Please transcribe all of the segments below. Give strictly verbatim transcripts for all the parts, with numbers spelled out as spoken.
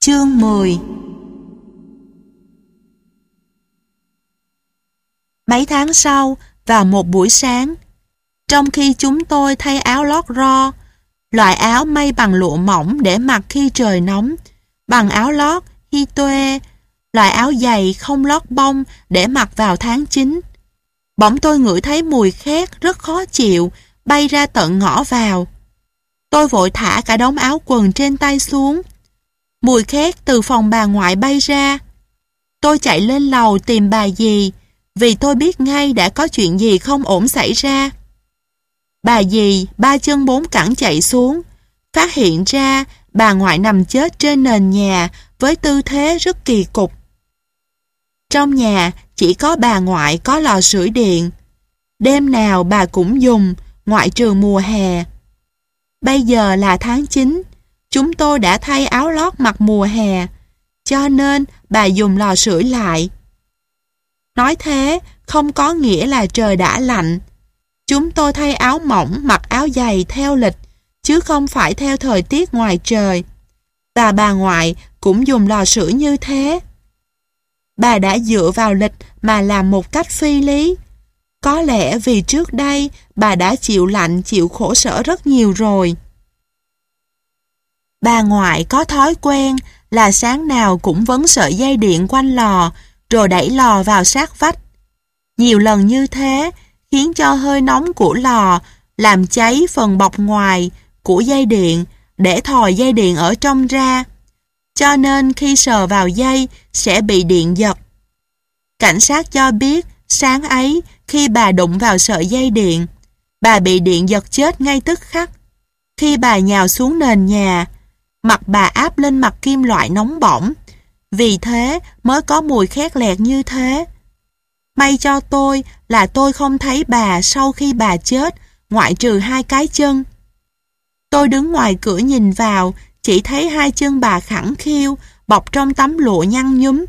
Chương mười. Mấy tháng sau, vào một buổi sáng, trong khi chúng tôi thay áo lót ro, loại áo may bằng lụa mỏng để mặc khi trời nóng, bằng áo lót hitoe, loại áo dày không lót bông để mặc vào tháng chín. Bỗng tôi ngửi thấy mùi khét rất khó chịu bay ra tận ngõ vào. Tôi vội thả cả đống áo quần trên tay xuống. Mùi khét từ phòng bà ngoại bay ra. Tôi chạy lên lầu tìm bà dì, vì tôi biết ngay đã có chuyện gì không ổn xảy ra. Bà dì ba chân bốn cẳng chạy xuống, phát hiện ra bà ngoại nằm chết trên nền nhà với tư thế rất kỳ cục. Trong nhà chỉ có bà ngoại có lò sưởi điện. Đêm nào bà cũng dùng, ngoại trừ mùa hè. Bây giờ là tháng chín, chúng tôi đã thay áo lót mặc mùa hè, cho nên bà dùng lò sưởi lại. Nói thế không có nghĩa là trời đã lạnh. Chúng tôi thay áo mỏng mặc áo dày theo lịch, chứ không phải theo thời tiết ngoài trời. Và bà ngoại cũng dùng lò sưởi như thế. Bà đã dựa vào lịch mà làm một cách phi lý. Có lẽ vì trước đây bà đã chịu lạnh chịu khổ sở rất nhiều rồi. Bà ngoại có thói quen là sáng nào cũng vấn sợi dây điện quanh lò rồi đẩy lò vào sát vách. Nhiều lần như thế khiến cho hơi nóng của lò làm cháy phần bọc ngoài của dây điện để thòi dây điện ở trong ra. Cho nên khi sờ vào dây sẽ bị điện giật. Cảnh sát cho biết sáng ấy khi bà đụng vào sợi dây điện, bà bị điện giật chết ngay tức khắc. Khi bà nhào xuống nền nhà, mặt bà áp lên mặt kim loại nóng bỏng, vì thế mới có mùi khét lẹt như thế. May cho tôi là tôi không thấy bà sau khi bà chết, ngoại trừ hai cái chân. Tôi đứng ngoài cửa nhìn vào, chỉ thấy hai chân bà khẳng khiu, bọc trong tấm lụa nhăn nhúm.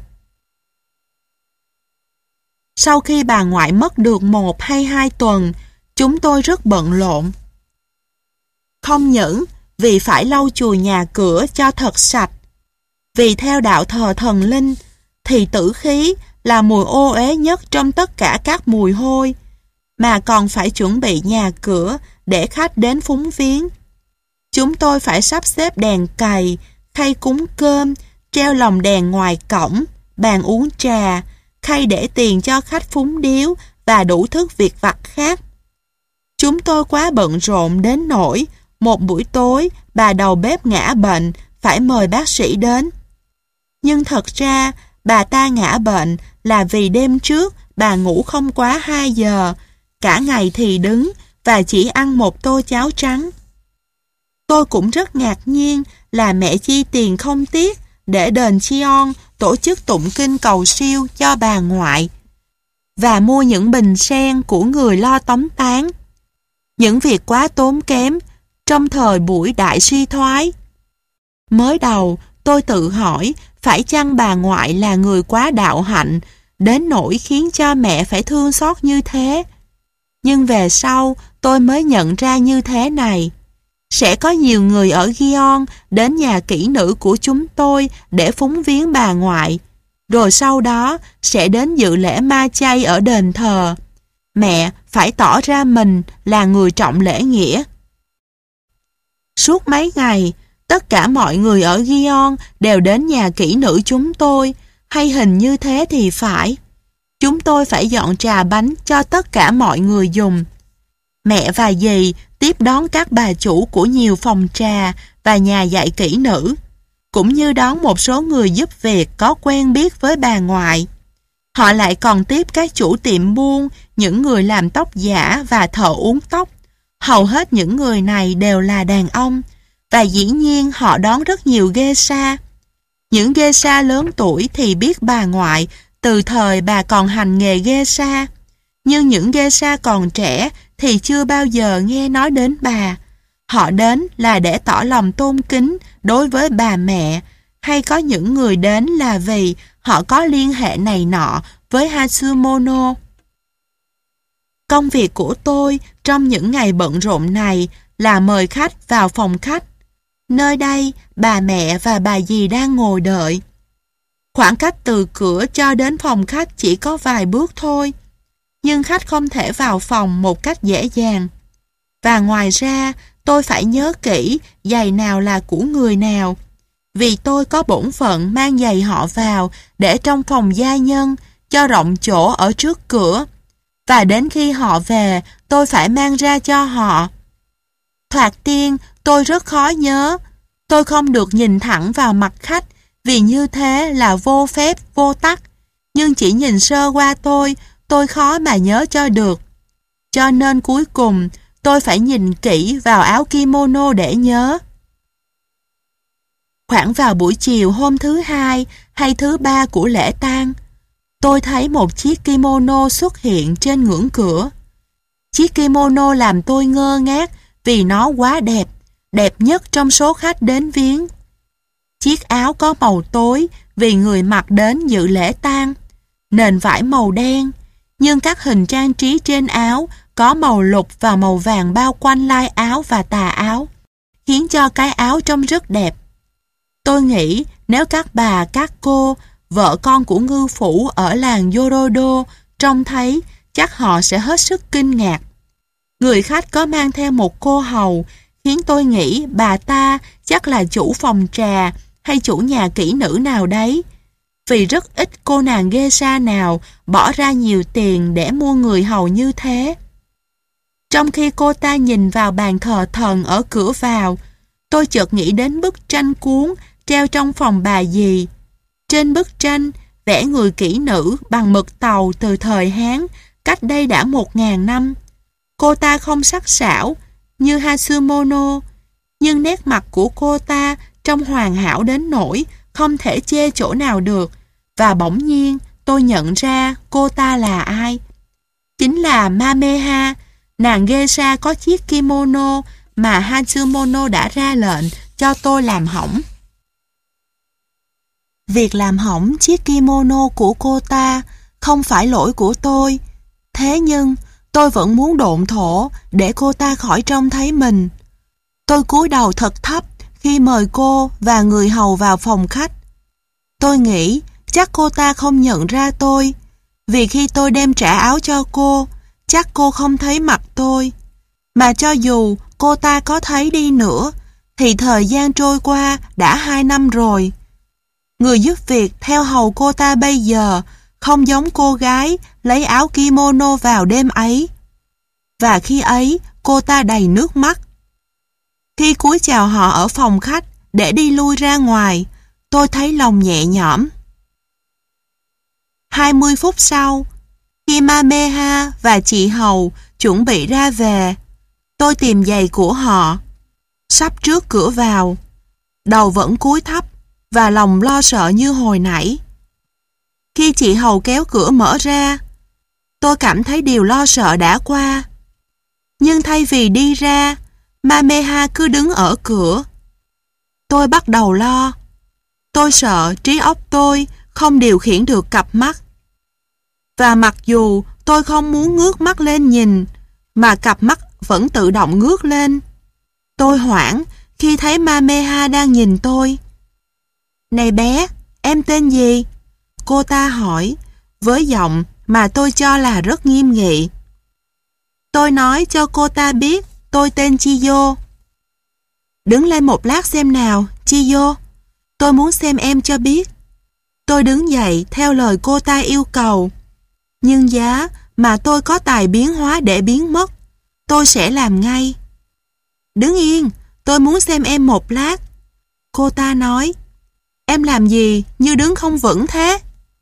Sau khi bà ngoại mất được một hay hai tuần, chúng tôi rất bận rộn. Không những vì phải lau chùi nhà cửa cho thật sạch, vì theo đạo thờ thần linh, thì tử khí là mùi ô uế nhất trong tất cả các mùi hôi, mà còn phải chuẩn bị nhà cửa để khách đến phúng viếng. Chúng tôi phải sắp xếp đèn cày, khay cúng cơm, treo lồng đèn ngoài cổng, bàn uống trà, khay để tiền cho khách phúng điếu và đủ thức việc vặt khác. Chúng tôi quá bận rộn đến nỗi một buổi tối bà đầu bếp ngã bệnh, phải mời bác sĩ đến. Nhưng thật ra bà ta ngã bệnh là vì đêm trước bà ngủ không quá hai giờ, cả ngày thì đứng và chỉ ăn một tô cháo trắng. Tôi cũng rất ngạc nhiên là mẹ chi tiền không tiếc để đền Chion tổ chức tụng kinh cầu siêu cho bà ngoại và mua những bình sen của người lo tống táng. Những việc quá tốn kém trong thời buổi đại suy thoái. Mới đầu tôi tự hỏi phải chăng bà ngoại là người quá đạo hạnh đến nỗi khiến cho mẹ phải thương xót như thế. Nhưng về sau tôi mới nhận ra như thế này. Sẽ có nhiều người ở Gion đến nhà kỹ nữ của chúng tôi để phúng viếng bà ngoại, rồi sau đó sẽ đến dự lễ ma chay ở đền thờ. Mẹ phải tỏ ra mình là người trọng lễ nghĩa. Suốt mấy ngày, tất cả mọi người ở Gion đều đến nhà kỹ nữ chúng tôi, hay hình như thế thì phải. Chúng tôi phải dọn trà bánh cho tất cả mọi người dùng. Mẹ và dì tiếp đón các bà chủ của nhiều phòng trà và nhà dạy kỹ nữ, cũng như đón một số người giúp việc có quen biết với bà ngoại. Họ lại còn tiếp các chủ tiệm buôn, những người làm tóc giả và thợ uốn tóc. Hầu hết những người này đều là đàn ông, và dĩ nhiên họ đón rất nhiều geisha. Những geisha lớn tuổi thì biết bà ngoại từ thời bà còn hành nghề geisha, nhưng những geisha còn trẻ thì chưa bao giờ nghe nói đến bà. Họ đến là để tỏ lòng tôn kính đối với bà mẹ, hay có những người đến là vì họ có liên hệ này nọ với Hatsumono. Công việc của tôi trong những ngày bận rộn này là mời khách vào phòng khách. Nơi đây, bà mẹ và bà dì đang ngồi đợi. Khoảng cách từ cửa cho đến phòng khách chỉ có vài bước thôi. Nhưng khách không thể vào phòng một cách dễ dàng. Và ngoài ra, tôi phải nhớ kỹ giày nào là của người nào. Vì tôi có bổn phận mang giày họ vào để trong phòng gia nhân, cho rộng chỗ ở trước cửa. Và đến khi họ về, tôi phải mang ra cho họ. Thoạt tiên, tôi rất khó nhớ. Tôi không được nhìn thẳng vào mặt khách, vì như thế là vô phép, vô tắc. Nhưng chỉ nhìn sơ qua tôi, tôi khó mà nhớ cho được. Cho nên cuối cùng, tôi phải nhìn kỹ vào áo kimono để nhớ. Khoảng vào buổi chiều hôm thứ hai hay thứ ba của lễ tang, tôi thấy một chiếc kimono xuất hiện trên ngưỡng cửa. Chiếc kimono làm tôi ngơ ngác vì nó quá đẹp, đẹp nhất trong số khách đến viếng. Chiếc áo có màu tối vì người mặc đến dự lễ tang, nền vải màu đen, nhưng các hình trang trí trên áo có màu lục và màu vàng bao quanh lai áo và tà áo, khiến cho cái áo trông rất đẹp. Tôi nghĩ nếu các bà, các cô, vợ con của ngư phủ ở làng Yorodo trông thấy, chắc họ sẽ hết sức kinh ngạc. Người khách có mang theo một cô hầu, khiến tôi nghĩ bà ta chắc là chủ phòng trà hay chủ nhà kỹ nữ nào đấy. Vì rất ít cô nàng geisha nào bỏ ra nhiều tiền để mua người hầu như thế. Trong khi cô ta nhìn vào bàn thờ thần ở cửa vào, tôi chợt nghĩ đến bức tranh cuốn treo trong phòng bà dì. Trên bức tranh, vẽ người kỹ nữ bằng mực tàu từ thời Hán, cách đây đã một ngàn năm. Cô ta không sắc sảo như Hatsumono, nhưng nét mặt của cô ta trông hoàn hảo đến nỗi không thể chê chỗ nào được, và bỗng nhiên tôi nhận ra cô ta là ai. Chính là Mameha, nàng geisha có chiếc kimono mà Hatsumono đã ra lệnh cho tôi làm hỏng. Việc làm hỏng chiếc kimono của cô ta không phải lỗi của tôi, thế nhưng tôi vẫn muốn độn thổ để cô ta khỏi trông thấy mình. Tôi cúi đầu thật thấp khi mời cô và người hầu vào phòng khách. Tôi nghĩ chắc cô ta không nhận ra tôi, vì khi tôi đem trả áo cho cô, chắc cô không thấy mặt tôi. Mà cho dù cô ta có thấy đi nữa, thì thời gian trôi qua đã hai năm rồi. Người giúp việc theo hầu cô ta bây giờ không giống cô gái lấy áo kimono vào đêm ấy. Và khi ấy, cô ta đầy nước mắt. Khi cúi chào họ ở phòng khách để đi lui ra ngoài, tôi thấy lòng nhẹ nhõm. hai mươi phút sau, khi Mameha và chị hầu chuẩn bị ra về, tôi tìm giày của họ, sắp trước cửa vào, đầu vẫn cúi thấp và lòng lo sợ như hồi nãy. Khi chị hầu kéo cửa mở ra, tôi cảm thấy điều lo sợ đã qua. Nhưng thay vì đi ra, Mameha cứ đứng ở cửa. Tôi bắt đầu lo. Tôi sợ trí óc tôi không điều khiển được cặp mắt. Và mặc dù tôi không muốn ngước mắt lên nhìn, mà cặp mắt vẫn tự động ngước lên. Tôi hoảng khi thấy Mameha đang nhìn tôi. Này bé, em tên gì? Cô ta hỏi, với giọng mà tôi cho là rất nghiêm nghị. Tôi nói cho cô ta biết tôi tên Chiyo. Đứng lên một lát xem nào, Chiyo. Tôi muốn xem em cho biết. Tôi đứng dậy theo lời cô ta yêu cầu. Nhưng giá mà tôi có tài biến hóa để biến mất, tôi sẽ làm ngay. Đứng yên, tôi muốn xem em một lát. Cô ta nói, em làm gì như đứng không vững thế?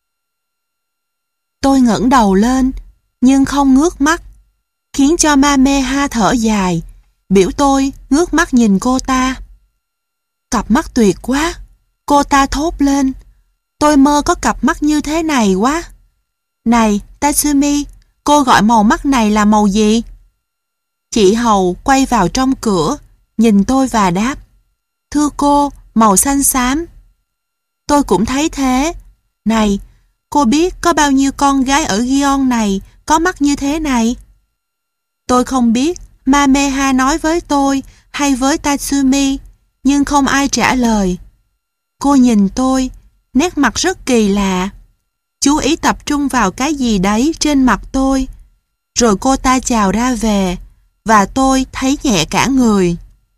Tôi ngẩng đầu lên, nhưng không ngước mắt, khiến cho Mameha thở dài, biểu tôi ngước mắt nhìn cô ta. Cặp mắt tuyệt quá, cô ta thốt lên. Tôi mơ có cặp mắt như thế này quá. Này, Tatsumi, cô gọi màu mắt này là màu gì? Chị hầu quay vào trong cửa, nhìn tôi và đáp, thưa cô, màu xanh xám. Tôi cũng thấy thế. Này, cô biết có bao nhiêu con gái ở Gion này có mắt như thế này? Tôi không biết Mameha nói với tôi hay với Tatsumi, nhưng không ai trả lời. Cô nhìn tôi, nét mặt rất kỳ lạ, chú ý tập trung vào cái gì đấy trên mặt tôi. Rồi cô ta chào ra về, và tôi thấy nhẹ cả người.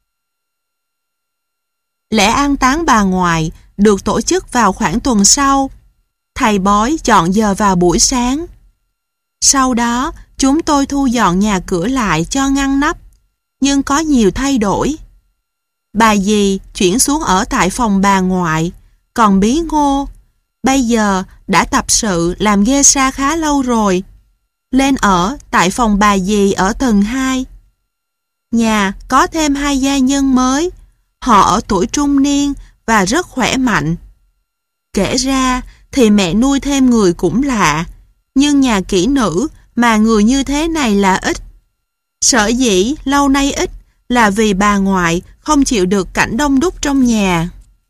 Lễ an táng bà ngoại được tổ chức vào khoảng tuần sau. Thầy bói chọn giờ vào buổi sáng. Sau đó, chúng tôi thu dọn nhà cửa lại cho ngăn nắp, nhưng có nhiều thay đổi. Bà dì chuyển xuống ở tại phòng bà ngoại, còn bí Ngô bây giờ đã tập sự làm ghê sa khá lâu rồi, lên ở tại phòng bà dì ở tầng hai. Nhà có thêm hai gia nhân mới, họ ở tuổi trung niên và rất khỏe mạnh. Kể ra thì mẹ nuôi thêm người cũng lạ, nhưng nhà kỹ nữ mà người như thế này là ít. Sở dĩ lâu nay ít là vì bà ngoại không chịu được cảnh đông đúc trong nhà.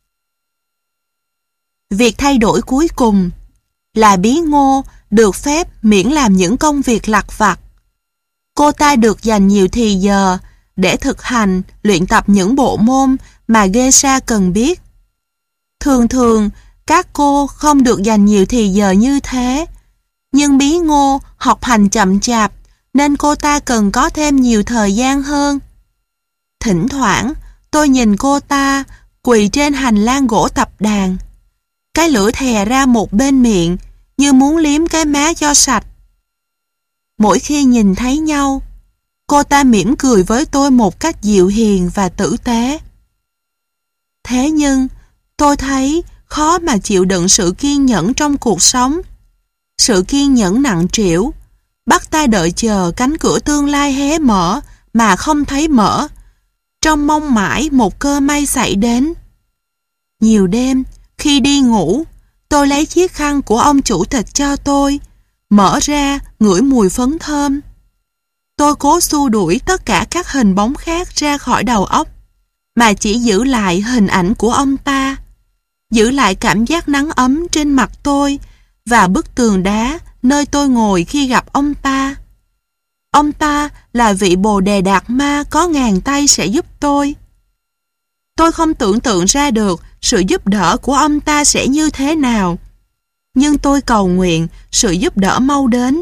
Việc thay đổi cuối cùng là bí Ngô được phép miễn làm những công việc lặt vặt. Cô ta được dành nhiều thì giờ để thực hành, luyện tập những bộ môn mà geisha cần biết. Thường thường, các cô không được dành nhiều thì giờ như thế, nhưng bí Ngô học hành chậm chạp nên cô ta cần có thêm nhiều thời gian hơn. Thỉnh thoảng, tôi nhìn cô ta quỳ trên hành lang gỗ tập đàn. Cái lưỡi thè ra một bên miệng như muốn liếm cái má cho sạch. Mỗi khi nhìn thấy nhau, cô ta mỉm cười với tôi một cách dịu hiền và tử tế. Thế nhưng, tôi thấy khó mà chịu đựng sự kiên nhẫn trong cuộc sống. Sự kiên nhẫn nặng trĩu, bắt ta đợi chờ cánh cửa tương lai hé mở mà không thấy mở, trong mong mãi một cơ may xảy đến. Nhiều đêm, khi đi ngủ, tôi lấy chiếc khăn của ông chủ tịch cho tôi, mở ra ngửi mùi phấn thơm. Tôi cố xua đuổi tất cả các hình bóng khác ra khỏi đầu óc, mà chỉ giữ lại hình ảnh của ông ta, giữ lại cảm giác nắng ấm trên mặt tôi và bức tường đá nơi tôi ngồi khi gặp ông ta. Ông ta là vị Bồ Đề Đạt Ma có ngàn tay sẽ giúp tôi. Tôi không tưởng tượng ra được sự giúp đỡ của ông ta sẽ như thế nào, nhưng tôi cầu nguyện sự giúp đỡ mau đến.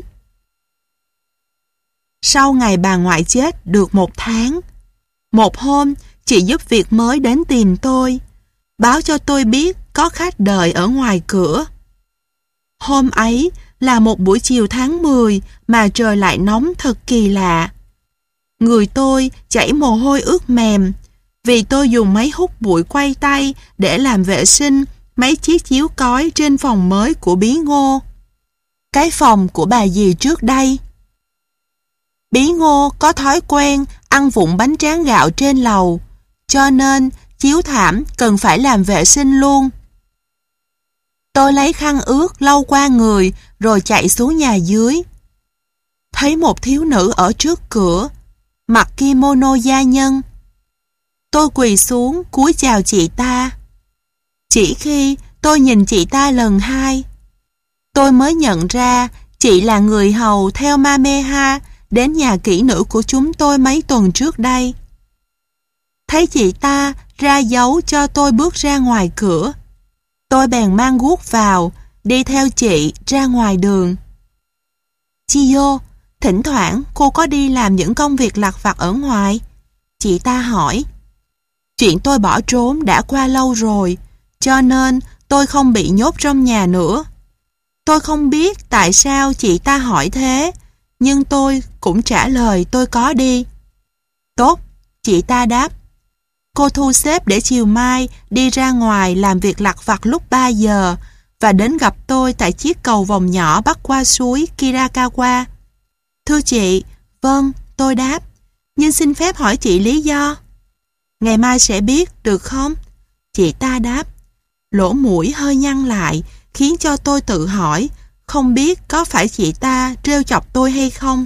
Sau ngày bà ngoại chết được một tháng, một hôm chị giúp việc mới đến tìm tôi, báo cho tôi biết có khách đợi ở ngoài cửa. Hôm ấy là một buổi chiều tháng mười mà trời lại nóng thật kỳ lạ. Người tôi chảy mồ hôi ướt mềm vì tôi dùng máy hút bụi quay tay để làm vệ sinh mấy chiếc chiếu cói trên phòng mới của bí Ngô, cái phòng của bà dì trước đây. Bí Ngô có thói quen ăn vụn bánh tráng gạo trên lầu, cho nên chiếu thảm cần phải làm vệ sinh luôn. Tôi lấy khăn ướt lau qua người rồi chạy xuống nhà dưới. Thấy một thiếu nữ ở trước cửa, mặc kimono gia nhân. Tôi quỳ xuống cúi chào chị ta. Chỉ khi tôi nhìn chị ta lần hai, tôi mới nhận ra chị là người hầu theo Mameha đến nhà kỹ nữ của chúng tôi mấy tuần trước đây. Thấy chị ta ra dấu cho tôi bước ra ngoài cửa, tôi bèn mang guốc vào, đi theo chị ra ngoài đường. Chiyo, thỉnh thoảng cô có đi làm những công việc lặt vặt ở ngoài? Chị ta hỏi. Chuyện tôi bỏ trốn đã qua lâu rồi, cho nên tôi không bị nhốt trong nhà nữa. Tôi không biết tại sao chị ta hỏi thế, nhưng tôi cũng trả lời tôi có đi. Tốt, chị ta đáp. Cô thu xếp để chiều mai đi ra ngoài làm việc lặt vặt lúc ba giờ và đến gặp tôi tại chiếc cầu vòng nhỏ bắc qua suối Kirakawa. Thưa chị, vâng, tôi đáp, nhưng xin phép hỏi chị lý do. Ngày mai sẽ biết, được không? Chị ta đáp. Lỗ mũi hơi nhăn lại, khiến cho tôi tự hỏi, không biết có phải chị ta trêu chọc tôi hay không.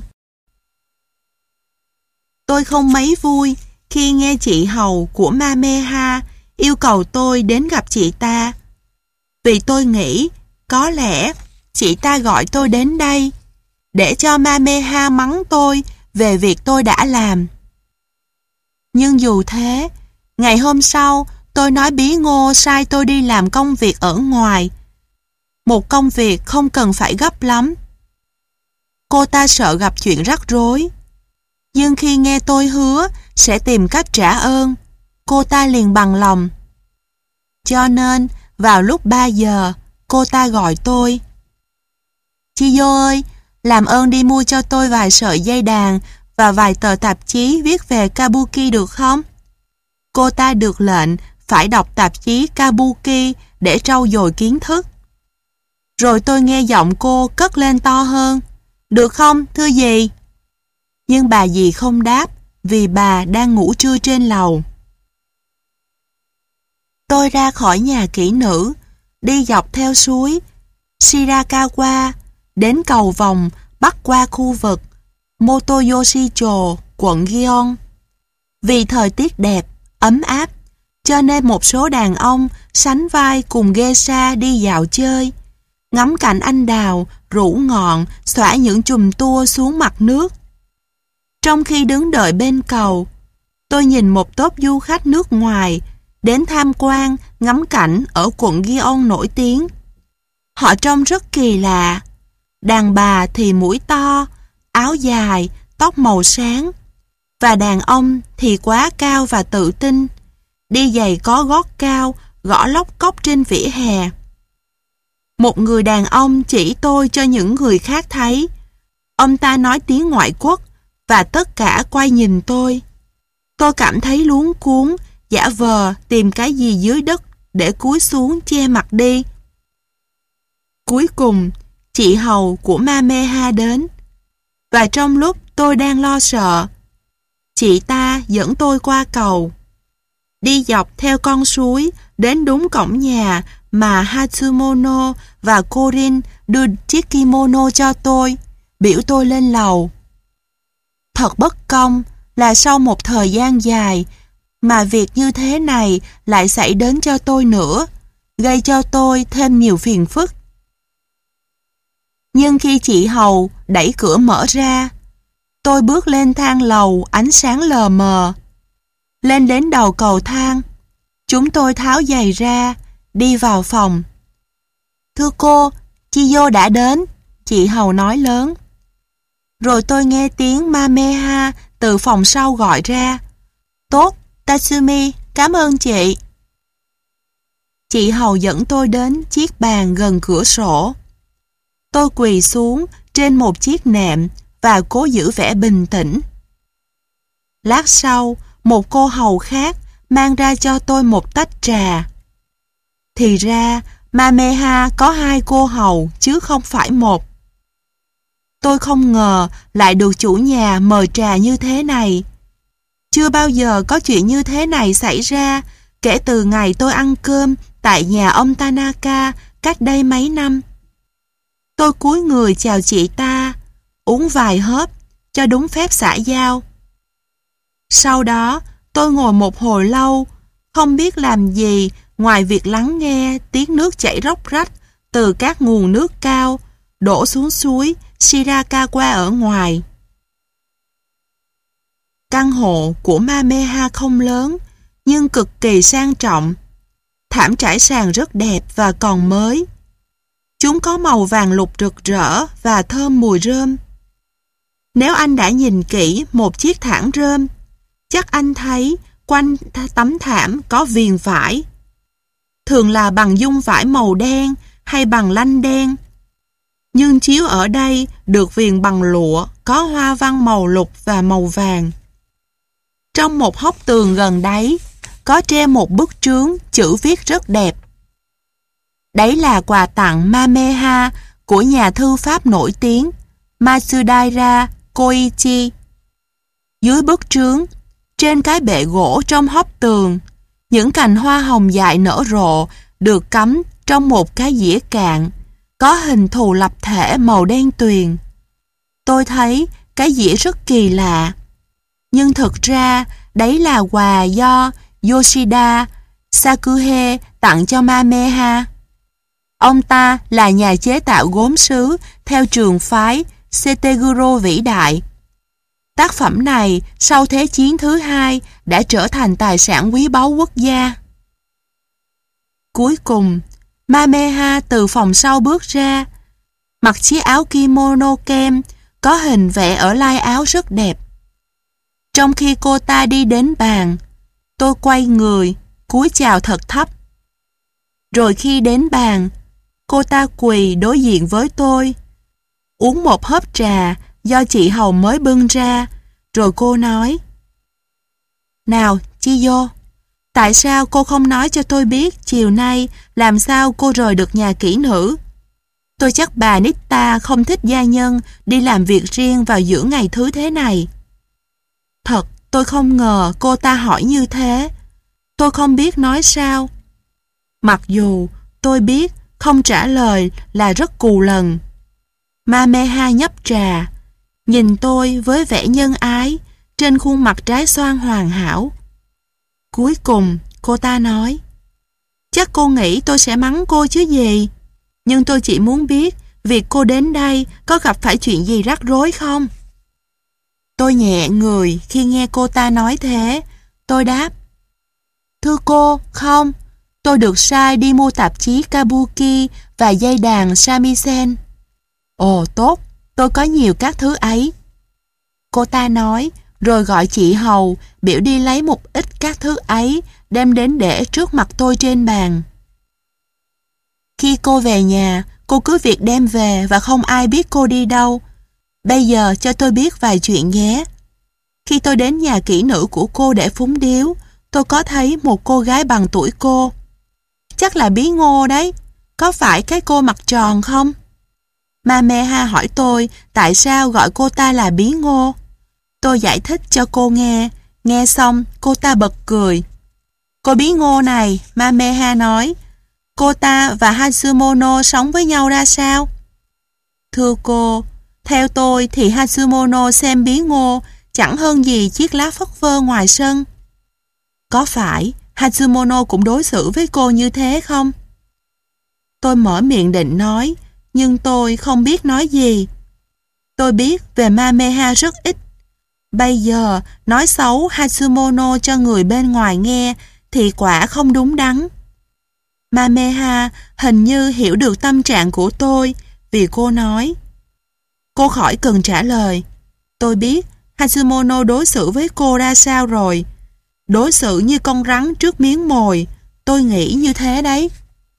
Tôi không mấy vui khi nghe chị hầu của Mameha yêu cầu tôi đến gặp chị ta, vì tôi nghĩ có lẽ chị ta gọi tôi đến đây để cho Mameha mắng tôi về việc tôi đã làm. Nhưng dù thế, Ngày hôm sau, tôi nói bí ngô sai tôi đi làm công việc ở ngoài. Một công việc không cần phải gấp lắm. Cô ta sợ gặp chuyện rắc rối. Nhưng khi nghe tôi hứa sẽ tìm cách trả ơn, cô ta liền bằng lòng. Cho nên, vào lúc ba giờ, cô ta gọi tôi. Chiyo ơi, làm ơn đi mua cho tôi vài sợi dây đàn và vài tờ tạp chí viết về Kabuki được không? Cô ta được lệnh phải đọc tạp chí Kabuki để trau dồi kiến thức. Rồi tôi nghe giọng cô cất lên to hơn. Được không, thưa dì? Nhưng bà dì không đáp vì bà đang ngủ trưa trên lầu. Tôi ra khỏi nhà kỹ nữ, đi dọc theo suối Shirakawa, đến cầu vòng bắc qua khu vực Motoyoshicho, quận Gion. Vì thời tiết đẹp, ấm áp, cho nên một số đàn ông sánh vai cùng geisha đi dạo chơi, ngắm cảnh anh đào, rủ ngọn, xõa những chùm tua xuống mặt nước. Trong khi đứng đợi bên cầu, tôi nhìn một tốp du khách nước ngoài đến tham quan, ngắm cảnh ở quận Gion nổi tiếng. Họ trông rất kỳ lạ. Đàn bà thì mũi to, áo dài, tóc màu sáng, và đàn ông thì quá cao và tự tin, đi giày có gót cao, gõ lóc cóc trên vỉa hè. Một người đàn ông chỉ tôi cho những người khác thấy. Ông ta nói tiếng ngoại quốc và tất cả quay nhìn tôi. Tôi cảm thấy luống cuống, giả vờ tìm cái gì dưới đất để cúi xuống che mặt đi. Cuối cùng, chị hầu của Mameha đến. Và trong lúc tôi đang lo sợ, chị ta dẫn tôi qua cầu, đi dọc theo con suối đến đúng cổng nhà mà Hatsumono và Korin đưa chiếc kimono cho tôi, biểu tôi lên lầu. Thật bất công là sau một thời gian dài mà việc như thế này lại xảy đến cho tôi nữa, gây cho tôi thêm nhiều phiền phức. Nhưng khi chị hầu đẩy cửa mở ra, tôi bước lên thang lầu ánh sáng lờ mờ. Lên đến đầu cầu thang, chúng tôi tháo giày ra, đi vào phòng. Thưa cô, Chiyo đã đến, chị hầu nói lớn. Rồi tôi nghe tiếng Mameha từ phòng sau gọi ra. Tốt, Tatsumi, cảm ơn chị. Chị hầu dẫn tôi đến chiếc bàn gần cửa sổ. Tôi quỳ xuống trên một chiếc nệm và cố giữ vẻ bình tĩnh. Lát sau, một cô hầu khác mang ra cho tôi một tách trà. Thì ra, Mameha có hai cô hầu chứ không phải một. Tôi không ngờ lại được chủ nhà mời trà như thế này. Chưa bao giờ có chuyện như thế này xảy ra kể từ ngày tôi ăn cơm tại nhà ông Tanaka cách đây mấy năm. Tôi cúi người chào chị ta, uống vài hớp cho đúng phép xã giao. Sau đó, tôi ngồi một hồi lâu, không biết làm gì ngoài việc lắng nghe tiếng nước chảy róc rách từ các nguồn nước cao đổ xuống suối Shirakawa ở ngoài. Căn hộ của Mameha không lớn, nhưng cực kỳ sang trọng. Thảm trải sàn rất đẹp và còn mới. Chúng có màu vàng lục rực rỡ và thơm mùi rơm. Nếu anh đã nhìn kỹ một chiếc thảm rơm, chắc anh thấy quanh tấm thảm có viền vải. Thường là bằng dung vải màu đen hay bằng lanh đen. Nhưng chiếu ở đây được viền bằng lụa có hoa văn màu lục và màu vàng. Trong một hốc tường gần đấy có treo một bức trướng chữ viết rất đẹp. Đấy là quà tặng Mameha của nhà thư pháp nổi tiếng Matsudaira Koichi. Dưới bức trướng, trên cái bệ gỗ trong hốc tường, những cành hoa hồng dại nở rộ được cắm trong một cái dĩa cạn, có hình thù lập thể màu đen tuyền. Tôi thấy cái dĩa rất kỳ lạ, nhưng thực ra đấy là quà do Yoshida Sakuhe tặng cho Mameha. Ông ta là nhà chế tạo gốm sứ theo trường phái Seteguro vĩ đại. Tác phẩm này sau Thế chiến thứ hai đã trở thành tài sản quý báu quốc gia. Cuối cùng, Mameha từ phòng sau bước ra, mặc chiếc áo kimono kem có hình vẽ ở lai áo rất đẹp. Trong khi cô ta đi đến bàn, tôi quay người, cúi chào thật thấp. Rồi khi đến bàn, cô ta quỳ đối diện với tôi, uống một hớp trà do chị hầu mới bưng ra, rồi cô nói: "Nào, Chiyo, tại sao cô không nói cho tôi biết chiều nay làm sao cô rời được nhà kỹ nữ? Tôi chắc bà Nitta không thích gia nhân đi làm việc riêng vào giữa ngày thứ thế này." Thật, tôi không ngờ cô ta hỏi như thế. Tôi không biết nói sao. Mặc dù tôi biết không trả lời là rất cù lần. Mameha nhấp trà, nhìn tôi với vẻ nhân ái trên khuôn mặt trái xoan hoàn hảo. Cuối cùng, cô ta nói: "Chắc cô nghĩ tôi sẽ mắng cô chứ gì. Nhưng tôi chỉ muốn biết việc cô đến đây có gặp phải chuyện gì rắc rối không?" Tôi nhẹ người khi nghe cô ta nói thế. Tôi đáp: "Thưa cô, không. Tôi được sai đi mua tạp chí Kabuki và dây đàn shamisen." "Ồ tốt, tôi có nhiều các thứ ấy." Cô ta nói, rồi gọi chị hầu biểu đi lấy một ít các thứ ấy đem đến để trước mặt tôi trên bàn. "Khi cô về nhà, cô cứ việc đem về và không ai biết cô đi đâu. Bây giờ cho tôi biết vài chuyện nhé. Khi tôi đến nhà kỹ nữ của cô để phúng điếu, tôi có thấy một cô gái bằng tuổi cô. Chắc là Bí Ngô đấy. Có phải cái cô mặt tròn không?" Mameha hỏi tôi tại sao gọi cô ta là Bí Ngô. Tôi giải thích cho cô nghe. Nghe xong, cô ta bật cười. "Cô Bí Ngô này," Mameha nói, "cô ta và Hatsumono sống với nhau ra sao?" "Thưa cô, theo tôi thì Hatsumono xem Bí Ngô chẳng hơn gì chiếc lá phất phơ ngoài sân." "Có phải Hatsumono cũng đối xử với cô như thế không?" Tôi mở miệng định nói, nhưng tôi không biết nói gì. Tôi biết về Mameha rất ít. Bây giờ nói xấu Hatsumono cho người bên ngoài nghe thì quả không đúng đắn. Mameha hình như hiểu được tâm trạng của tôi vì cô nói: "Cô khỏi cần trả lời. Tôi biết Hatsumono đối xử với cô ra sao rồi. Đối xử như con rắn trước miếng mồi. Tôi nghĩ như thế đấy."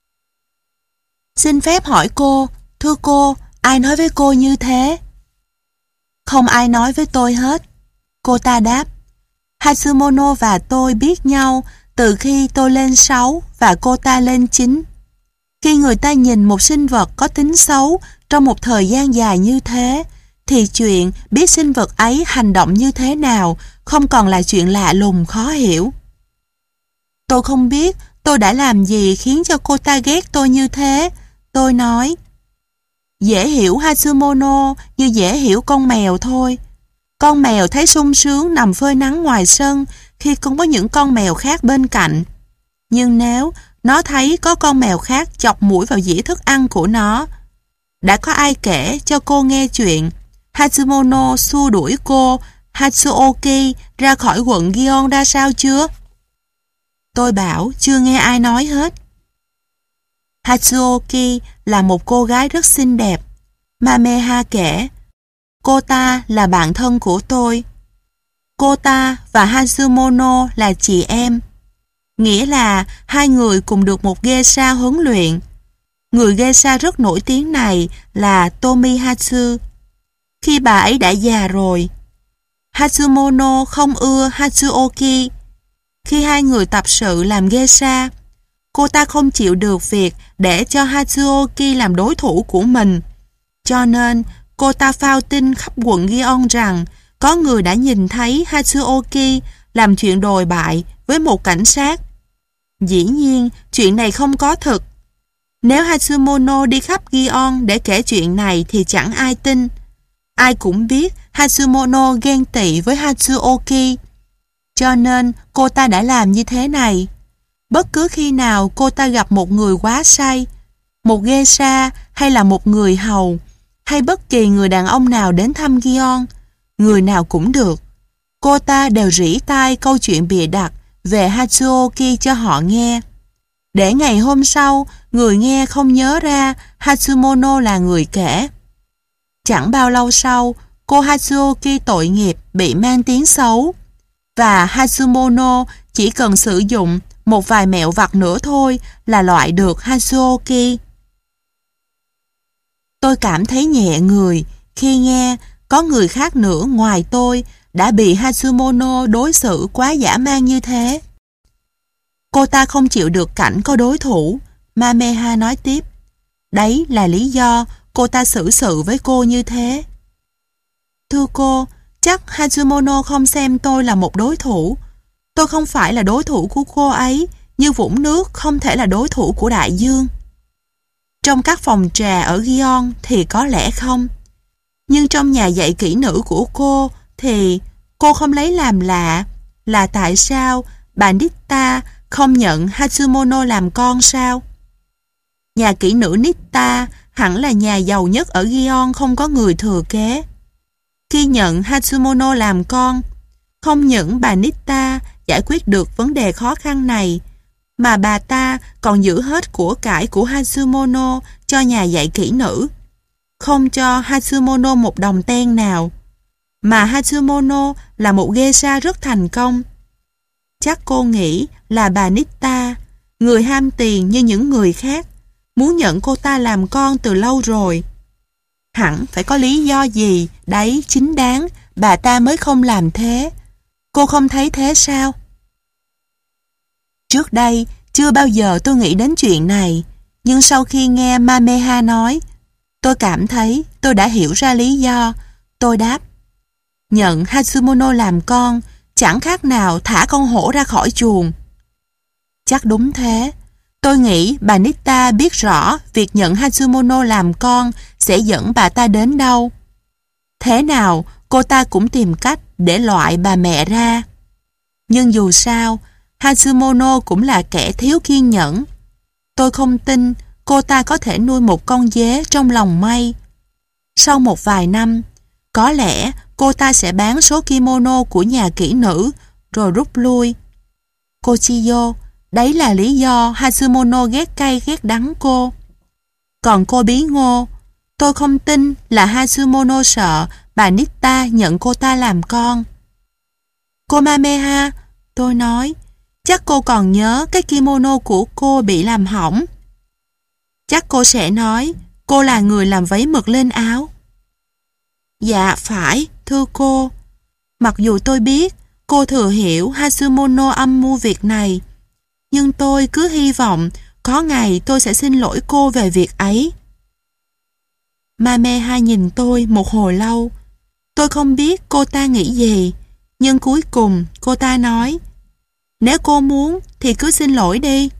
"Xin phép hỏi cô, thưa cô, ai nói với cô như thế?" "Không ai nói với tôi hết." Cô ta đáp. "Hatsumono và tôi biết nhau từ khi tôi lên sáu và cô ta lên chín. Khi người ta nhìn một sinh vật có tính xấu trong một thời gian dài như thế, thì chuyện biết sinh vật ấy hành động như thế nào không còn là chuyện lạ lùng khó hiểu." "Tôi không biết tôi đã làm gì khiến cho cô ta ghét tôi như thế." Tôi nói. "Dễ hiểu Hatsumono như dễ hiểu con mèo thôi. Con mèo thấy sung sướng nằm phơi nắng ngoài sân khi không có những con mèo khác bên cạnh. Nhưng nếu nó thấy có con mèo khác chọc mũi vào dĩa thức ăn của nó. Đã có ai kể cho cô nghe chuyện Hatsumono xua đuổi cô Hatsuoki ra khỏi quận Gion ra sao chưa?" Tôi bảo chưa nghe ai nói hết. "Hatsuoki là một cô gái rất xinh đẹp." Mameha kể. "Cô ta là bạn thân của tôi. Cô ta và Hatsumono là chị em. Nghĩa là hai người cùng được một geisha huấn luyện. Người geisha rất nổi tiếng này là Tomihatsu. Khi bà ấy đã già rồi, Hatsumono không ưa Hatsuoki. Khi hai người tập sự làm geisha, cô ta không chịu được việc để cho Hatsuoki làm đối thủ của mình. Cho nên cô ta phao tin khắp quận Gion rằng có người đã nhìn thấy Hatsuoki làm chuyện đồi bại với một cảnh sát. Dĩ nhiên, chuyện này không có thực. Nếu Hatsumono đi khắp Gion để kể chuyện này thì chẳng ai tin. Ai cũng biết Hatsumono ghen tị với Hatsuoki. Cho nên cô ta đã làm như thế này. Bất cứ khi nào cô ta gặp một người quá say, một geisha hay là một người hầu, hay bất kỳ người đàn ông nào đến thăm Gion, người nào cũng được. Cô ta đều rỉ tai câu chuyện bịa đặt về Hatsuoki cho họ nghe. Để ngày hôm sau, người nghe không nhớ ra Hatsumono là người kể. Chẳng bao lâu sau, cô Hatsuoki tội nghiệp bị mang tiếng xấu. Và Hatsumono chỉ cần sử dụng một vài mẹo vặt nữa thôi là loại được Hatsuoki. Tôi cảm thấy nhẹ người khi nghe có người khác nữa ngoài tôi đã bị Hatsumono đối xử quá dã man như thế. Cô ta không chịu được cảnh có đối thủ, Mameha nói tiếp. Đấy là lý do cô ta xử sự với cô như thế. Thưa cô, chắc Hatsumono không xem tôi là một đối thủ. Tôi không phải là đối thủ của cô ấy, như vũng nước không thể là đối thủ của đại dương. Trong các phòng trà ở Gion thì có lẽ không. Nhưng trong nhà dạy kỹ nữ của cô thì cô không lấy làm lạ là tại sao bà Nitta không nhận Hatsumono làm con sao? Nhà kỹ nữ Nitta hẳn là nhà giàu nhất ở Gion không có người thừa kế. Khi nhận Hatsumono làm con, không những bà Nitta giải quyết được vấn đề khó khăn này, mà bà ta còn giữ hết của cải của Hatsumono cho nhà dạy kỹ nữ, không cho Hatsumono một đồng ten nào. Mà Hatsumono là một geisha rất thành công. Chắc cô nghĩ là bà Nitta, người ham tiền như những người khác, muốn nhận cô ta làm con từ lâu rồi. Hẳn phải có lý do gì đấy chính đáng bà ta mới không làm thế. Cô không thấy thế sao? Trước đây, chưa bao giờ tôi nghĩ đến chuyện này, nhưng sau khi nghe Mameha nói, tôi cảm thấy tôi đã hiểu ra lý do. Tôi đáp, nhận Hatsumono làm con chẳng khác nào thả con hổ ra khỏi chuồng. Chắc đúng thế. Tôi nghĩ bà Nitta biết rõ việc nhận Hatsumono làm con sẽ dẫn bà ta đến đâu. Thế nào, cô ta cũng tìm cách để loại bà mẹ ra. Nhưng dù sao, Hatsumono cũng là kẻ thiếu kiên nhẫn. Tôi không tin cô ta có thể nuôi một con dế trong lòng mây. Sau một vài năm, có lẽ cô ta sẽ bán số kimono của nhà kỹ nữ rồi rút lui. Cô Chiyo, đấy là lý do Hatsumono ghét cay ghét đắng cô. Còn cô Bí Ngô, tôi không tin là Hatsumono sợ bà Nitta nhận cô ta làm con. Cô Mameha, tôi nói, chắc cô còn nhớ cái kimono của cô bị làm hỏng. Chắc cô sẽ nói cô là người làm váy mực lên áo. Dạ phải, thưa cô. Mặc dù tôi biết cô thừa hiểu Hatsumono âm mưu việc này, nhưng tôi cứ hy vọng có ngày tôi sẽ xin lỗi cô về việc ấy. Mameha nhìn tôi một hồi lâu. Tôi không biết cô ta nghĩ gì, nhưng cuối cùng cô ta nói, nếu cô muốn thì cứ xin lỗi đi.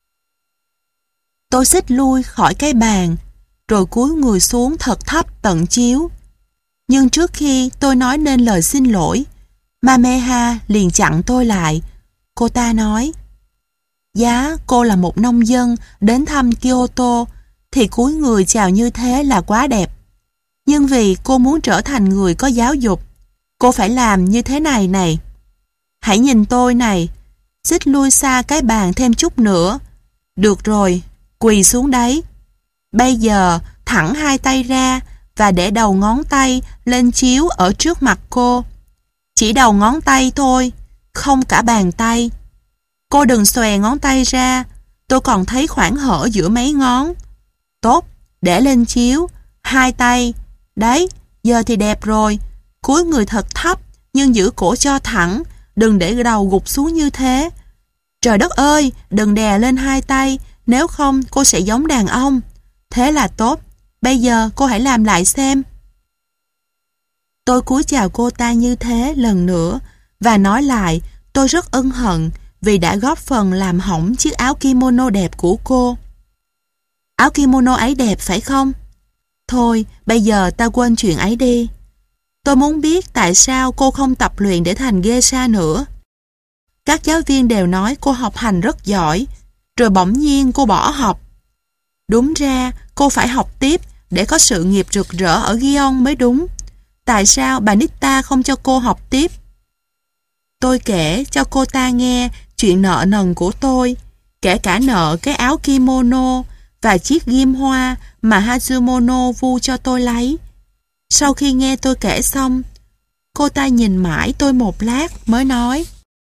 Tôi xích lui khỏi cái bàn, rồi cúi người xuống thật thấp tận chiếu. Nhưng trước khi tôi nói nên lời xin lỗi, Mameha liền chặn tôi lại. Cô ta nói, giá cô là một nông dân đến thăm Kyoto thì cúi người chào như thế là quá đẹp. Nhưng vì cô muốn trở thành người có giáo dục, cô phải làm như thế này này. Hãy nhìn tôi này, xích lui xa cái bàn thêm chút nữa. Được rồi, quỳ xuống đấy. Bây giờ thẳng hai tay ra và để đầu ngón tay lên chiếu ở trước mặt cô. Chỉ đầu ngón tay thôi, không cả bàn tay. Cô đừng xòe ngón tay ra, tôi còn thấy khoảng hở giữa mấy ngón. Tốt, để lên chiếu, hai tay. Đấy, giờ thì đẹp rồi. Cúi người thật thấp, nhưng giữ cổ cho thẳng, đừng để đầu gục xuống như thế. Trời đất ơi, đừng đè lên hai tay, nếu không cô sẽ giống đàn ông. Thế là tốt, bây giờ cô hãy làm lại xem. Tôi cúi chào cô ta như thế lần nữa và nói lại tôi rất ân hận vì đã góp phần làm hỏng chiếc áo kimono đẹp của cô. Áo kimono ấy đẹp phải không? Thôi, bây giờ ta quên chuyện ấy đi. Tôi muốn biết tại sao cô không tập luyện để thành geisha nữa. Các giáo viên đều nói cô học hành rất giỏi, rồi bỗng nhiên cô bỏ học. Đúng ra, cô phải học tiếp để có sự nghiệp rực rỡ ở Gion mới đúng. Tại sao bà Nita không cho cô học tiếp? Tôi kể cho cô ta nghe chuyện nợ nần của tôi, kể cả nợ cái áo kimono và chiếc ghim hoa mà Hatsumono vu cho tôi lấy. Sau khi nghe tôi kể xong, cô ta nhìn mãi tôi một lát mới nói: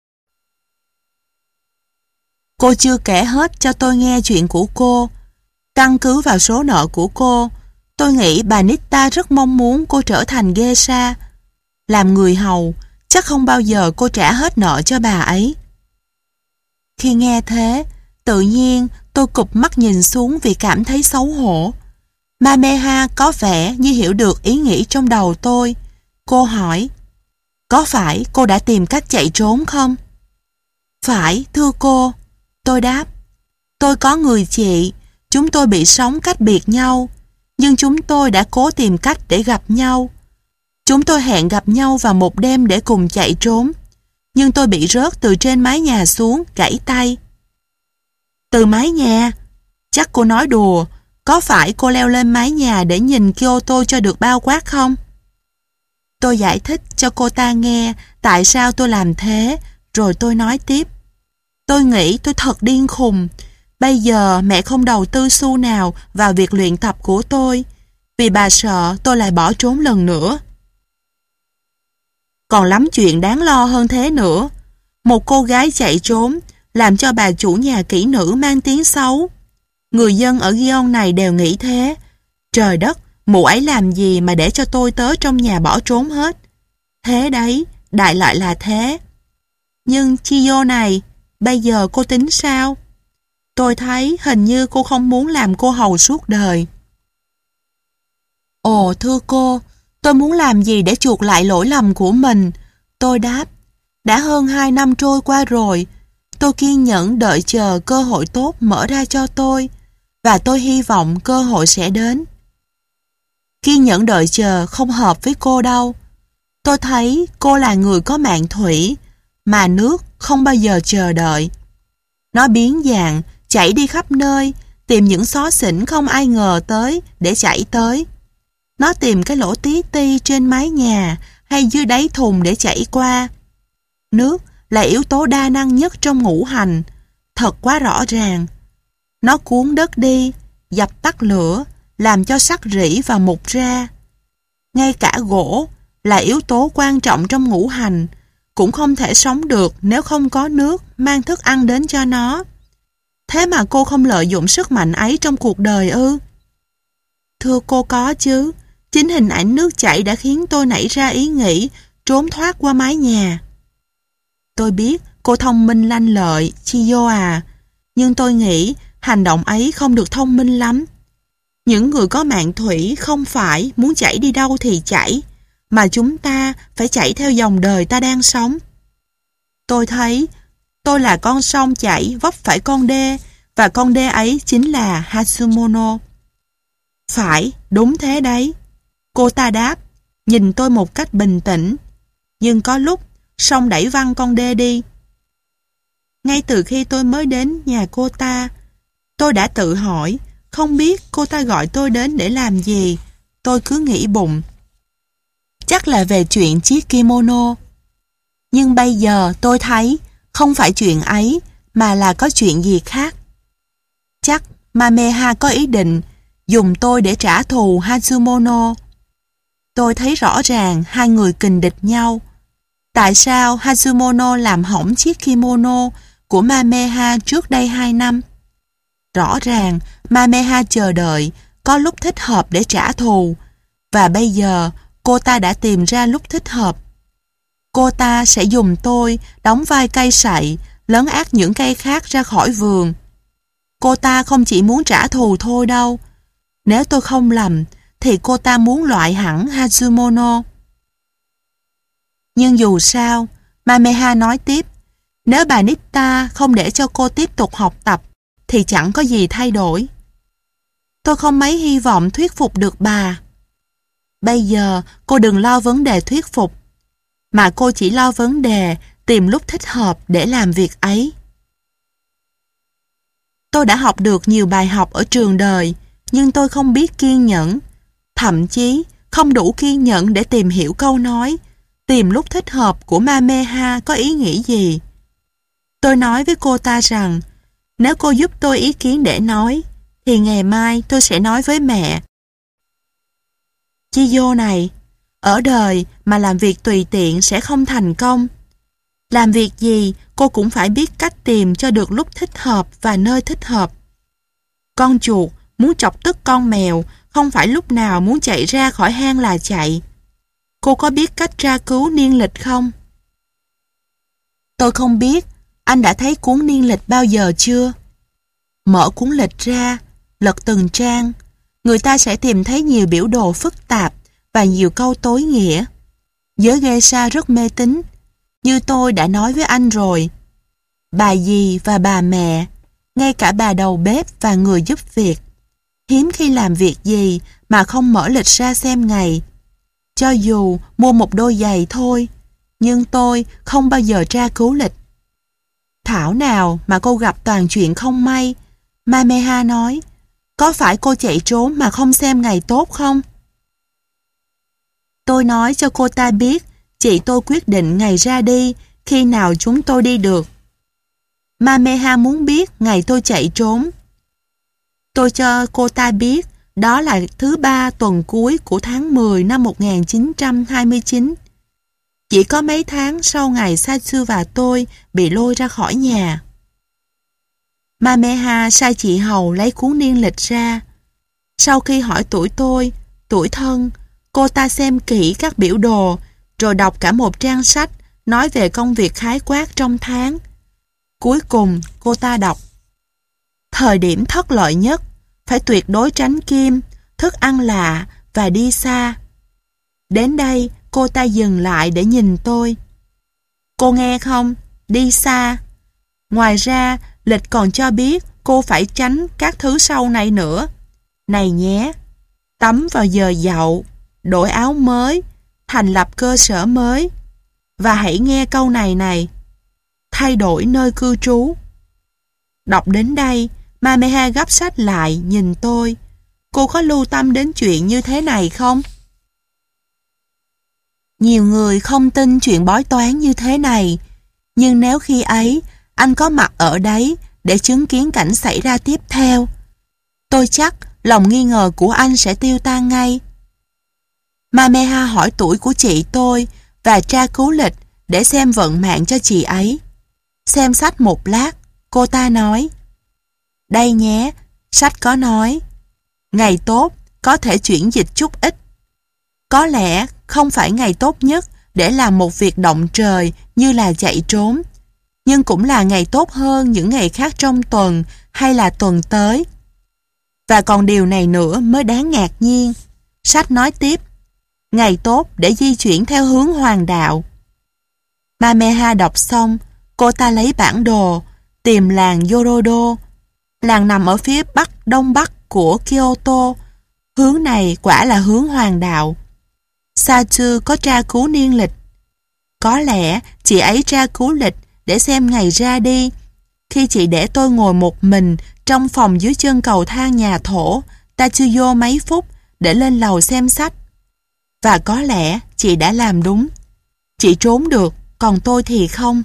Cô chưa kể hết cho tôi nghe chuyện của cô. Căn cứ vào số nợ của cô, tôi nghĩ bà Nita rất mong muốn cô trở thành geisha. Làm người hầu, chắc không bao giờ cô trả hết nợ cho bà ấy. Khi nghe thế, tự nhiên tôi cụp mắt nhìn xuống vì cảm thấy xấu hổ. Mameha có vẻ như hiểu được ý nghĩ trong đầu tôi. Cô hỏi: Có phải cô đã tìm cách chạy trốn không? Phải, thưa cô. Tôi đáp. Tôi có người chị, chúng tôi bị sống cách biệt nhau, nhưng chúng tôi đã cố tìm cách để gặp nhau. Chúng tôi hẹn gặp nhau vào một đêm để cùng chạy trốn, nhưng tôi bị rớt từ trên mái nhà xuống, gãy tay. Từ mái nhà? Chắc cô nói đùa. Có phải cô leo lên mái nhà để nhìn Kyoto cho được bao quát không? Tôi giải thích cho cô ta nghe tại sao tôi làm thế, rồi tôi nói tiếp. Tôi nghĩ tôi thật điên khùng. Bây giờ mẹ không đầu tư xu nào vào việc luyện tập của tôi, vì bà sợ tôi lại bỏ trốn lần nữa. Còn lắm chuyện đáng lo hơn thế nữa. Một cô gái chạy trốn làm cho bà chủ nhà kỹ nữ mang tiếng xấu. Người dân ở Gion này đều nghĩ thế. Trời đất, mụ ấy làm gì mà để cho tôi tớ trong nhà bỏ trốn hết. Thế đấy, đại loại là thế. Nhưng Chiyo này, bây giờ cô tính sao? Tôi thấy hình như cô không muốn làm cô hầu suốt đời. Ồ thưa cô, tôi muốn làm gì để chuộc lại lỗi lầm của mình? Tôi đáp. Đã hơn hai năm trôi qua rồi. Tôi kiên nhẫn đợi chờ cơ hội tốt mở ra cho tôi, và tôi hy vọng cơ hội sẽ đến. Kiên nhẫn đợi chờ không hợp với cô đâu. Tôi thấy cô là người có mạng thủy, mà nước không bao giờ chờ đợi. Nó biến dạng, chạy đi khắp nơi, tìm những xó xỉnh không ai ngờ tới để chạy tới. Nó tìm cái lỗ tí ti trên mái nhà hay dưới đáy thùng để chảy qua. Nước là yếu tố đa năng nhất trong ngũ hành, thật quá rõ ràng. Nó cuốn đất đi, dập tắt lửa, làm cho sắt rỉ và mục ra. Ngay cả gỗ là yếu tố quan trọng trong ngũ hành, cũng không thể sống được nếu không có nước mang thức ăn đến cho nó. Thế mà cô không lợi dụng sức mạnh ấy trong cuộc đời ư? Thưa cô, có chứ. Chính hình ảnh nước chảy đã khiến tôi nảy ra ý nghĩ trốn thoát qua mái nhà. Tôi biết cô thông minh lanh lợi, Chiyo à, nhưng tôi nghĩ hành động ấy không được thông minh lắm. Những người có mạng thủy không phải muốn chảy đi đâu thì chảy, mà chúng ta phải chạy theo dòng đời ta đang sống. Tôi thấy tôi là con sông chảy vấp phải con đê, và con đê ấy chính là Hatsumono. Phải, đúng thế đấy. Cô ta đáp, nhìn tôi một cách bình tĩnh. Nhưng có lúc sông đẩy văng con đê đi. Ngay từ khi tôi mới đến nhà cô ta, tôi đã tự hỏi, không biết cô ta gọi tôi đến để làm gì. Tôi cứ nghĩ bụng, chắc là về chuyện chiếc kimono. Nhưng bây giờ tôi thấy không phải chuyện ấy, mà là có chuyện gì khác. Chắc Mameha có ý định dùng tôi để trả thù Hatsumono. Tôi thấy rõ ràng hai người kình địch nhau. Tại sao Hatsumono làm hỏng chiếc kimono của Mameha trước đây hai năm? Rõ ràng Mameha chờ đợi có lúc thích hợp để trả thù, và bây giờ cô ta đã tìm ra lúc thích hợp. Cô ta sẽ dùng tôi đóng vai cây sậy, lấn át những cây khác ra khỏi vườn. Cô ta không chỉ muốn trả thù thôi đâu. Nếu tôi không lầm, thì cô ta muốn loại hẳn Hatsumono. Nhưng dù sao, Mameha nói tiếp, nếu bà Nita không để cho cô tiếp tục học tập, thì chẳng có gì thay đổi. Tôi không mấy hy vọng thuyết phục được bà. Bây giờ cô đừng lo vấn đề thuyết phục, mà cô chỉ lo vấn đề tìm lúc thích hợp để làm việc ấy. Tôi đã học được nhiều bài học ở trường đời, nhưng tôi không biết kiên nhẫn, thậm chí không không đủ kiên nhẫn để tìm hiểu câu nói tìm lúc thích hợp của Mameha có ý nghĩ gì. Tôi nói với cô ta rằng nếu cô giúp tôi ý kiến để nói thì ngày mai tôi sẽ nói với mẹ. Chiyo này, ở đời mà làm việc tùy tiện sẽ không thành công. Làm việc gì cô cũng phải biết cách tìm cho được lúc thích hợp và nơi thích hợp. Con chuột muốn chọc tức con mèo không phải lúc nào muốn chạy ra khỏi hang là chạy. Cô có biết cách tra cứu niên lịch không? Tôi không biết. Anh đã thấy cuốn niên lịch bao giờ chưa? Mở cuốn lịch ra, lật từng trang, người ta sẽ tìm thấy nhiều biểu đồ phức tạp và nhiều câu tối nghĩa. Giới geisha rất mê tín. Như tôi đã nói với anh rồi, bà dì và bà mẹ, ngay cả bà đầu bếp và người giúp việc, hiếm khi làm việc gì mà không mở lịch ra xem ngày. Cho dù mua một đôi giày thôi, nhưng tôi không bao giờ tra cứu lịch. Thảo nào mà cô gặp toàn chuyện không may. Mameha nói, có phải cô chạy trốn mà không xem ngày tốt không? Tôi nói cho cô ta biết chị tôi quyết định ngày ra đi khi nào chúng tôi đi được. Mameha muốn biết ngày tôi chạy trốn. Tôi cho cô ta biết đó là thứ ba tuần cuối của tháng mười năm một nghìn chín trăm hai mươi chín. Chỉ có mấy tháng sau ngày Satsu và tôi bị lôi ra khỏi nhà. Mameha sai chị hầu lấy cuốn niên lịch ra. Sau khi hỏi tuổi tôi, tuổi thân, cô ta xem kỹ các biểu đồ, rồi đọc cả một trang sách nói về công việc khái quát trong tháng. Cuối cùng, cô ta đọc: thời điểm thất lợi nhất, phải tuyệt đối tránh kim, thức ăn lạ và đi xa. Đến đây, cô ta dừng lại để nhìn tôi. Cô nghe không? Đi xa. Ngoài ra, lịch còn cho biết cô phải tránh các thứ sau này nữa. Này nhé, tắm vào giờ dậu, đổi áo mới, thành lập cơ sở mới. Và hãy nghe câu này này, thay đổi nơi cư trú. Đọc đến đây, Mameha gấp sách lại nhìn tôi. Cô có lưu tâm đến chuyện như thế này không? Nhiều người không tin chuyện bói toán như thế này, nhưng nếu khi ấy anh có mặt ở đấy để chứng kiến cảnh xảy ra tiếp theo, tôi chắc lòng nghi ngờ của anh sẽ tiêu tan ngay. Mameha hỏi tuổi của chị tôi và tra cứu lịch để xem vận mạng cho chị ấy. Xem sách một lát, cô ta nói: đây nhé, sách có nói ngày tốt có thể chuyển dịch chút ít. Có lẽ không phải ngày tốt nhất để làm một việc động trời như là chạy trốn, nhưng cũng là ngày tốt hơn những ngày khác trong tuần hay là tuần tới. Và còn điều này nữa mới đáng ngạc nhiên. Sách nói tiếp, ngày tốt để di chuyển theo hướng hoàng đạo. Mameha đọc xong, cô ta lấy bản đồ, tìm làng Yorodo. Làng nằm ở phía bắc đông bắc của Kyoto. Hướng này quả là hướng hoàng đạo. Satsu có tra cứu niên lịch. Có lẽ chị ấy tra cứu lịch để xem ngày ra đi, khi chị để tôi ngồi một mình trong phòng dưới chân cầu thang nhà thổ Tatsuyo mấy phút để lên lầu xem sách. Và có lẽ chị đã làm đúng. Chị trốn được, còn tôi thì không.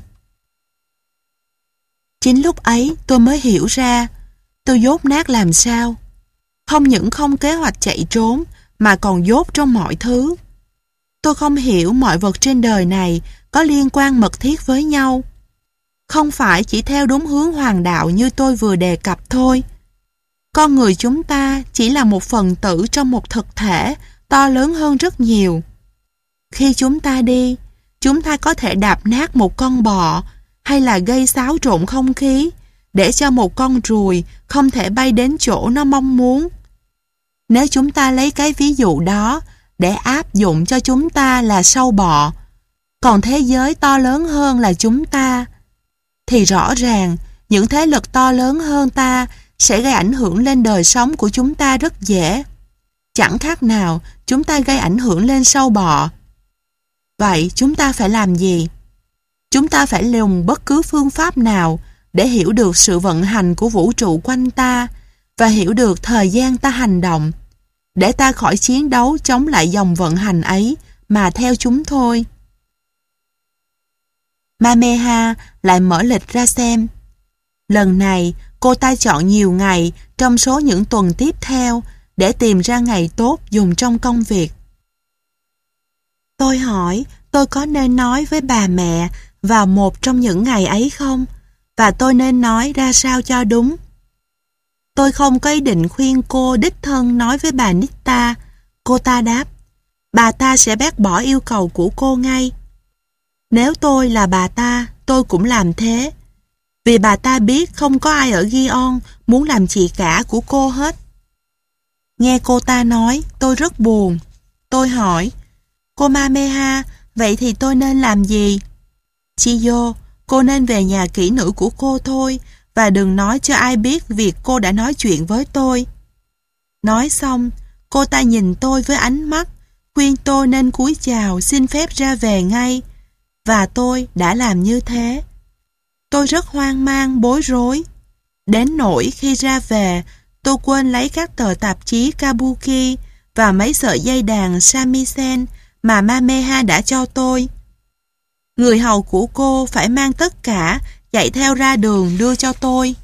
Chính lúc ấy tôi mới hiểu ra tôi dốt nát làm sao. Không những không kế hoạch chạy trốn mà còn dốt trong mọi thứ. Tôi không hiểu mọi vật trên đời này có liên quan mật thiết với nhau. Không phải chỉ theo đúng hướng hoàng đạo như tôi vừa đề cập thôi. Con người chúng ta chỉ là một phần tử trong một thực thể to lớn hơn rất nhiều. Khi chúng ta đi, chúng ta có thể đạp nát một con bọ hay là gây xáo trộn không khí để cho một con ruồi không thể bay đến chỗ nó mong muốn. Nếu chúng ta lấy cái ví dụ đó để áp dụng cho chúng ta là sâu bọ, còn thế giới to lớn hơn là chúng ta, thì rõ ràng những thế lực to lớn hơn ta sẽ gây ảnh hưởng lên đời sống của chúng ta rất dễ. Chẳng khác nào chúng ta gây ảnh hưởng lên sâu bọ. Vậy chúng ta phải làm gì? Chúng ta phải dùng bất cứ phương pháp nào để hiểu được sự vận hành của vũ trụ quanh ta và hiểu được thời gian ta hành động. để ta khỏi chiến đấu chống lại dòng vận hành ấy mà theo chúng thôi. Mameha lại mở lịch ra xem. Lần này, cô ta chọn nhiều ngày trong số những tuần tiếp theo để tìm ra ngày tốt dùng trong công việc. Tôi hỏi tôi có nên nói với bà mẹ vào một trong những ngày ấy không? Và tôi nên nói ra sao cho đúng? Tôi không có ý định khuyên cô đích thân nói với bà Nita. Cô ta đáp, bà ta sẽ bác bỏ yêu cầu của cô ngay. Nếu tôi là bà ta, tôi cũng làm thế. Vì bà ta biết không có ai ở Gion muốn làm chị cả của cô hết. Nghe cô ta nói, tôi rất buồn. Tôi hỏi, cô Mameha, vậy thì tôi nên làm gì? Chiyo, cô nên về nhà kỹ nữ của cô thôi, và đừng nói cho ai biết việc cô đã nói chuyện với tôi. Nói xong, cô ta nhìn tôi với ánh mắt, khuyên tôi nên cúi chào xin phép ra về ngay. Và tôi đã làm như thế. Tôi rất hoang mang, bối rối. Đến nỗi khi ra về, tôi quên lấy các tờ tạp chí Kabuki và mấy sợi dây đàn shamisen mà Mameha đã cho tôi. Người hầu của cô phải mang tất cả chạy theo ra đường đưa cho tôi.